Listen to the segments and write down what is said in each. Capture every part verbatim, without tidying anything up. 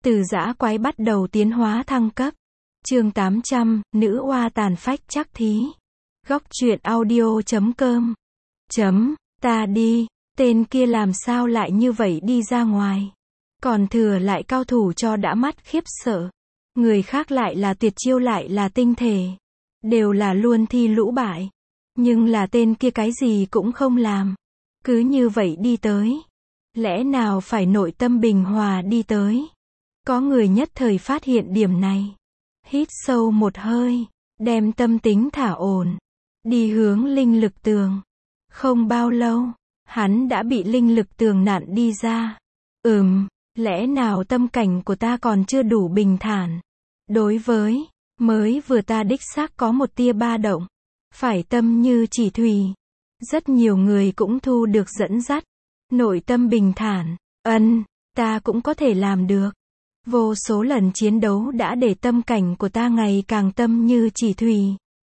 Từ dã quái bắt đầu tiến hóa thăng cấp. Chương tám trăm, nữ oa tàn phách chắc thí. Góc truyện audio chấm com. Chấm, ta đi, tên kia làm sao lại như vậy đi ra ngoài. Còn thừa lại cao thủ cho đã mắt khiếp sợ. Người khác lại là tuyệt chiêu lại là tinh thể. Đều là luôn thi lũ bại. Nhưng là tên kia cái gì cũng không làm. Cứ như vậy đi tới. Lẽ nào phải nội tâm bình hòa đi tới. Có người nhất thời phát hiện điểm này. Hít sâu một hơi. Đem tâm tính thả ổn. Đi hướng linh lực tường. Không bao lâu. Hắn đã bị linh lực tường nặn đi ra. Ừm, lẽ nào tâm cảnh của ta còn chưa đủ bình thản. Đối với, mới vừa ta đích xác có một tia ba động. Phải tâm như chỉ thủy. Rất nhiều người cũng thu được dẫn dắt. Nội tâm bình thản. Ân, ta cũng có thể làm được. Vô số lần chiến đấu đã để tâm cảnh của ta ngày càng tâm như chỉ thủy.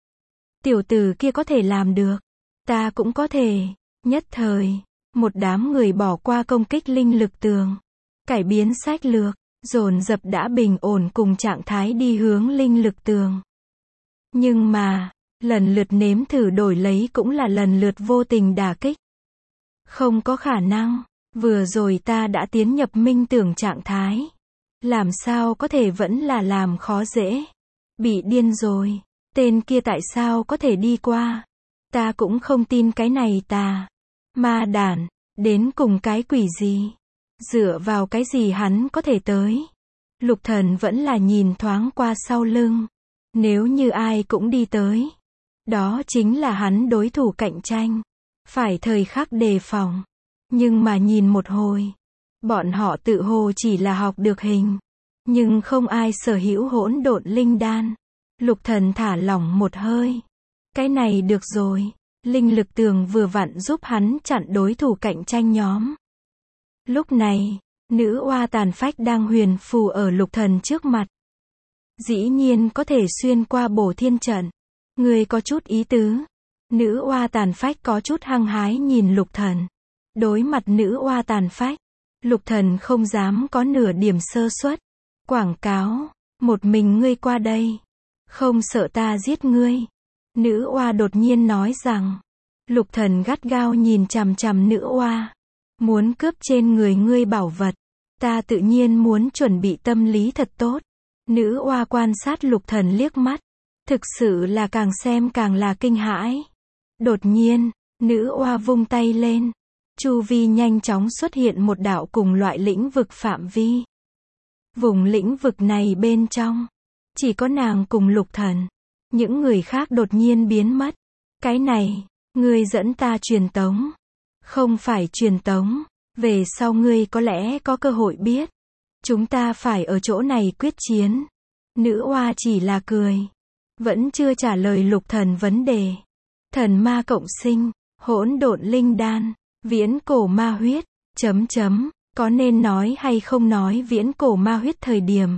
Tiểu tử kia có thể làm được. Ta cũng có thể. Nhất thời, một đám người bỏ qua công kích linh lực tường. Cải biến sách lược, dồn dập đã bình ổn cùng trạng thái đi hướng linh lực tường. Nhưng mà, lần lượt nếm thử đổi lấy cũng là lần lượt vô tình đả kích. Không có khả năng, vừa rồi ta đã tiến nhập minh tưởng trạng thái. Làm sao có thể vẫn là làm khó dễ. Bị điên rồi, tên kia tại sao có thể đi qua. Ta cũng không tin cái này tà. Ma đản, đến cùng cái quỷ gì. Dựa vào cái gì hắn có thể tới. Lục Thần vẫn là nhìn thoáng qua sau lưng. Nếu như ai cũng đi tới. Đó chính là hắn đối thủ cạnh tranh. Phải thời khắc đề phòng. Nhưng mà nhìn một hồi. Bọn họ tự hồ chỉ là học được hình. Nhưng không ai sở hữu hỗn độn linh đan. Lục Thần thả lỏng một hơi. Cái này được rồi. Linh lực tường vừa vặn giúp hắn chặn đối thủ cạnh tranh nhóm. Lúc này, nữ oa tàn phách đang huyền phù ở Lục Thần trước mặt. Dĩ nhiên có thể xuyên qua bổ thiên trận. Người có chút ý tứ. Nữ oa tàn phách có chút hăng hái nhìn Lục Thần. Đối mặt nữ oa tàn phách, Lục Thần không dám có nửa điểm sơ suất. Quảng cáo, một mình ngươi qua đây. Không sợ ta giết ngươi. Nữ oa đột nhiên nói rằng. Lục Thần gắt gao nhìn chằm chằm nữ oa. Muốn cướp trên người ngươi bảo vật. Ta tự nhiên muốn chuẩn bị tâm lý thật tốt. Nữ oa quan sát Lục Thần liếc mắt. Thực sự là càng xem càng là kinh hãi. Đột nhiên, nữ oa vung tay lên. Chu vi nhanh chóng xuất hiện một đạo cùng loại lĩnh vực phạm vi. Vùng lĩnh vực này bên trong. Chỉ có nàng cùng Lục Thần. Những người khác đột nhiên biến mất. Cái này, ngươi dẫn ta truyền tống. Không phải truyền tống. Về sau ngươi có lẽ có cơ hội biết. Chúng ta phải ở chỗ này quyết chiến. Nữ oa chỉ là cười. Vẫn chưa trả lời Lục Thần vấn đề. Thần ma cộng sinh, hỗn độn linh đan, viễn cổ ma huyết, chấm chấm, có nên nói hay không nói viễn cổ ma huyết thời điểm.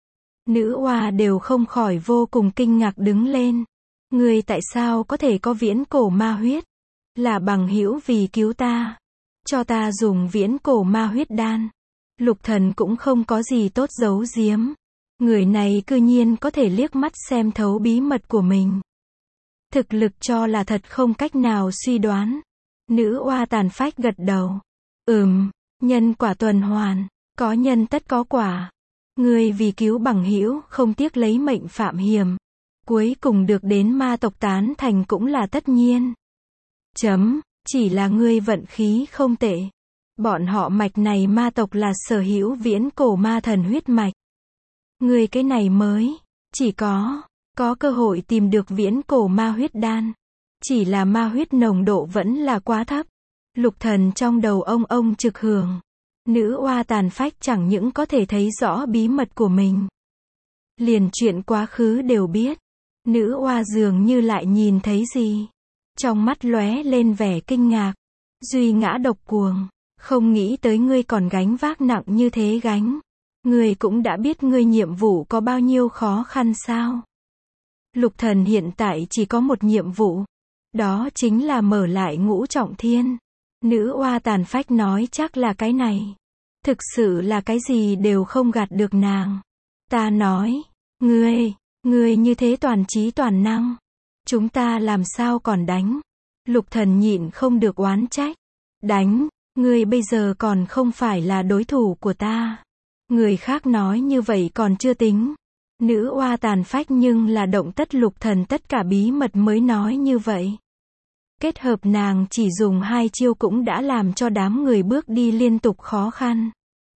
Nữ oa đều không khỏi vô cùng kinh ngạc đứng lên. Ngươi tại sao có thể có viễn cổ ma huyết? Là bằng hữu vì cứu ta. Cho ta dùng viễn cổ ma huyết đan. Lục Thần cũng không có gì tốt giấu giếm. Người này cư nhiên có thể liếc mắt xem thấu bí mật của mình. Thực lực cho là thật không cách nào suy đoán. Nữ oa tàn phách gật đầu. Ừm, nhân quả tuần hoàn, có nhân tất có quả. Ngươi vì cứu bằng hữu không tiếc lấy mệnh phạm hiểm. Cuối cùng được đến ma tộc tán thành cũng là tất nhiên. Chấm, chỉ là ngươi vận khí không tệ. Bọn họ mạch này ma tộc là sở hữu viễn cổ ma thần huyết mạch. Ngươi cái này mới, chỉ có, có cơ hội tìm được viễn cổ ma huyết đan. Chỉ là ma huyết nồng độ vẫn là quá thấp. Lục Thần trong đầu ông ông trực hưởng. Nữ oa tàn phách chẳng những có thể thấy rõ bí mật của mình. Liền chuyện quá khứ đều biết. Nữ oa dường như lại nhìn thấy gì. Trong mắt lóe lên vẻ kinh ngạc. Duy ngã độc cuồng. Không nghĩ tới ngươi còn gánh vác nặng như thế gánh. Ngươi cũng đã biết ngươi nhiệm vụ có bao nhiêu khó khăn sao. Lục Thần hiện tại chỉ có một nhiệm vụ. Đó chính là mở lại ngũ trọng thiên. Nữ oa tàn phách nói chắc là cái này. Thực sự là cái gì đều không gạt được nàng. Ta nói, ngươi, ngươi như thế toàn trí toàn năng. Chúng ta làm sao còn đánh? Lục Thần nhịn không được oán trách. Đánh, ngươi bây giờ còn không phải là đối thủ của ta. Người khác nói như vậy còn chưa tính. Nữ oa tàn phách nhưng là động tất Lục Thần tất cả bí mật mới nói như vậy. Kết hợp nàng chỉ dùng hai chiêu cũng đã làm cho đám người bước đi liên tục khó khăn.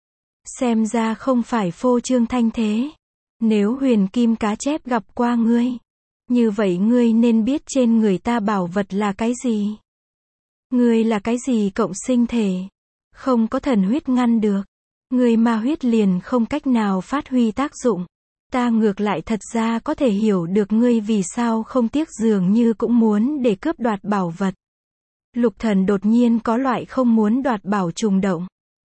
Xem ra không phải phô trương thanh thế. Nếu huyền kim cá chép gặp qua ngươi, như vậy ngươi nên biết trên người ta bảo vật là cái gì. Ngươi là cái gì cộng sinh thể. Không có thần huyết ngăn được. Ngươi ma huyết liền không cách nào phát huy tác dụng. Ta ngược lại thật ra có thể hiểu được ngươi vì sao không tiếc dường như cũng muốn để cướp đoạt bảo vật. Lục Thần đột nhiên có loại không muốn đoạt bảo trùng động.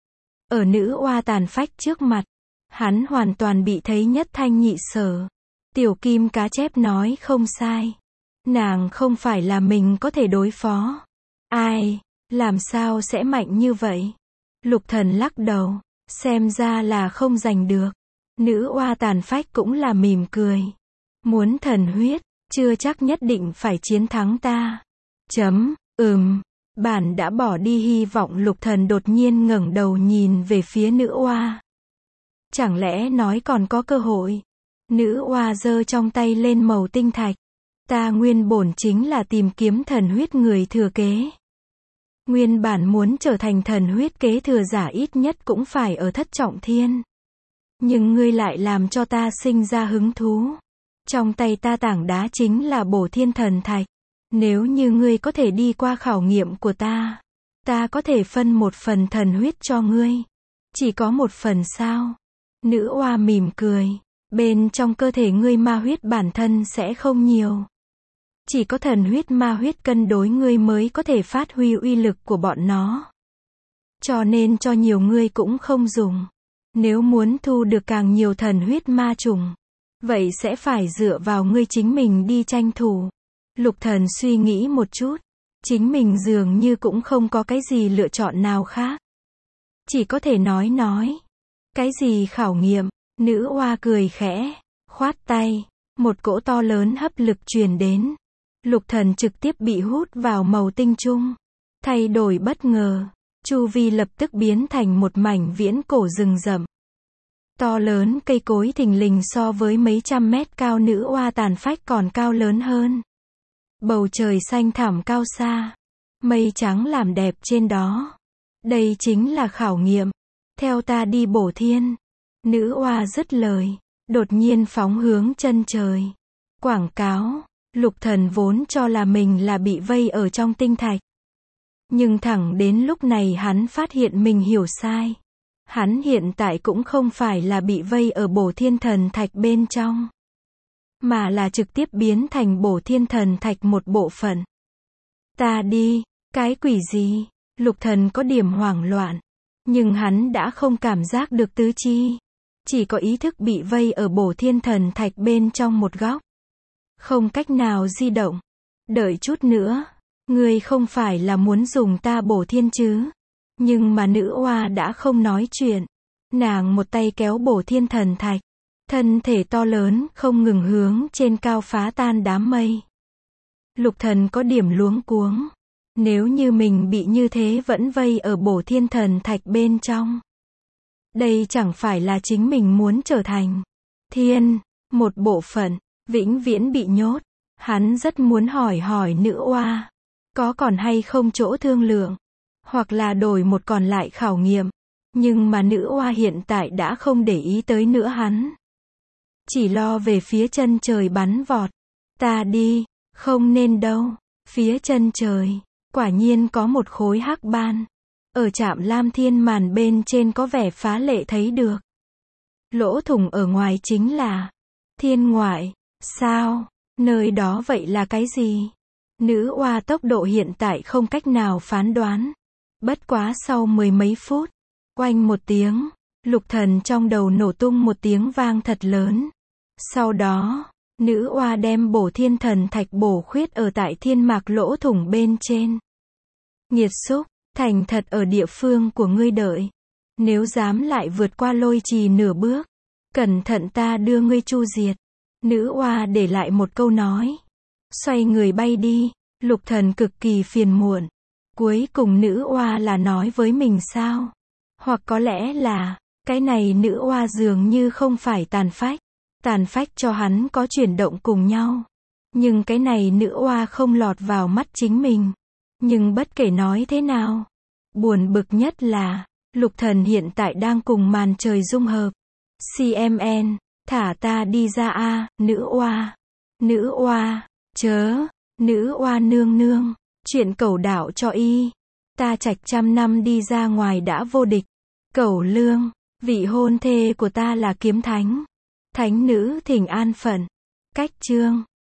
Ở nữ oa tàn phách trước mặt, hắn hoàn toàn bị thấy nhất thanh nhị sở. Tiểu kim cá chép nói không sai. Nàng không phải là mình có thể đối phó. Ai, làm sao sẽ mạnh như vậy? Lục Thần lắc đầu, xem ra là không giành được. Nữ oa tàn phách cũng là mỉm cười. Muốn thần huyết, chưa chắc nhất định phải chiến thắng ta. Chấm, ừm, bản đã bỏ đi hy vọng. Lục Thần đột nhiên ngẩng đầu nhìn về phía nữ oa. Chẳng lẽ nói còn có cơ hội? Nữ oa giơ trong tay lên màu tinh thạch. Ta nguyên bổn chính là tìm kiếm thần huyết người thừa kế. Nguyên bản muốn trở thành thần huyết kế thừa giả ít nhất cũng phải ở thất trọng thiên. Nhưng ngươi lại làm cho ta sinh ra hứng thú. Trong tay ta tảng đá chính là bổ thiên thần thạch. Nếu như ngươi có thể đi qua khảo nghiệm của ta, ta có thể phân một phần thần huyết cho ngươi. Chỉ có một phần sao? Nữ oa mỉm cười. Bên trong cơ thể ngươi ma huyết bản thân sẽ không nhiều. Chỉ có thần huyết ma huyết cân đối ngươi mới có thể phát huy uy lực của bọn nó. Cho nên cho nhiều ngươi cũng không dùng. Nếu muốn thu được càng nhiều thần huyết ma trùng, vậy sẽ phải dựa vào ngươi chính mình đi tranh thủ. Lục Thần suy nghĩ một chút. Chính mình dường như cũng không có cái gì lựa chọn nào khác. Chỉ có thể nói nói. Cái gì khảo nghiệm? Nữ oa cười khẽ, khoát tay. Một cỗ to lớn hấp lực truyền đến. Lục Thần trực tiếp bị hút vào màu tinh trung. Thay đổi bất ngờ. Chu vi lập tức biến thành một mảnh viễn cổ rừng rậm. To lớn cây cối thình lình so với mấy trăm mét cao nữ oa tàn phách còn cao lớn hơn. Bầu trời xanh thẳm cao xa. Mây trắng làm đẹp trên đó. Đây chính là khảo nghiệm. Theo ta đi bổ thiên. Nữ oa dứt lời. Đột nhiên phóng hướng chân trời. Quảng cáo. Lục Thần vốn cho là mình là bị vây ở trong tinh thạch. Nhưng thẳng đến lúc này hắn phát hiện mình hiểu sai. Hắn hiện tại cũng không phải là bị vây ở bổ thiên thần thạch bên trong. Mà là trực tiếp biến thành bổ thiên thần thạch một bộ phận. Ta đi, cái quỷ gì? Lục Thần có điểm hoảng loạn. Nhưng hắn đã không cảm giác được tứ chi. Chỉ có ý thức bị vây ở bổ thiên thần thạch bên trong một góc. Không cách nào di động. Đợi chút nữa. Ngươi không phải là muốn dùng ta bổ thiên chứ? Nhưng mà nữ oa đã không nói chuyện. Nàng một tay kéo bổ thiên thần thạch. Thân thể to lớn không ngừng hướng trên cao phá tan đám mây. Lục Thần có điểm luống cuống. Nếu như mình bị như thế vẫn vây ở bổ thiên thần thạch bên trong. Đây chẳng phải là chính mình muốn trở thành thiên, một bộ phận, vĩnh viễn bị nhốt. Hắn rất muốn hỏi hỏi nữ oa. Có còn hay không chỗ thương lượng. Hoặc là đổi một còn lại khảo nghiệm. Nhưng mà nữ oa hiện tại đã không để ý tới nữa hắn. Chỉ lo về phía chân trời bắn vọt. Ta đi, không nên đâu. Phía chân trời, quả nhiên có một khối hắc ban. Ở trạm lam thiên màn bên trên có vẻ phá lệ thấy được. Lỗ thủng ở ngoài chính là thiên ngoại. Sao? Nơi đó vậy là cái gì? Nữ oa tốc độ hiện tại không cách nào phán đoán. Bất quá sau mười mấy phút, oanh một tiếng, Lục Thần trong đầu nổ tung một tiếng vang thật lớn. Sau đó, nữ oa đem bổ thiên thần thạch bổ khuyết ở tại thiên mạc lỗ thủng bên trên. Nghiệt xúc, thành thật ở địa phương của ngươi đợi. Nếu dám lại vượt qua lôi trì nửa bước, cẩn thận ta đưa ngươi chu diệt. Nữ oa để lại một câu nói. Xoay người bay đi, Lục Thần cực kỳ phiền muộn. Cuối cùng nữ oa là nói với mình sao? Hoặc có lẽ là, cái này nữ oa dường như không phải tàn phách. Tàn phách cho hắn có chuyển động cùng nhau. Nhưng cái này nữ oa không lọt vào mắt chính mình. Nhưng bất kể nói thế nào, buồn bực nhất là, Lục Thần hiện tại đang cùng màn trời dung hợp. xê em en, thả ta đi ra a, nữ oa. Nữ oa, chớ, nữ oa nương nương, chuyện cẩu đạo cho y. Ta trạch trăm năm đi ra ngoài đã vô địch. Cẩu lương, vị hôn thê của ta là kiếm thánh. Thánh nữ thỉnh an phận. Cách chương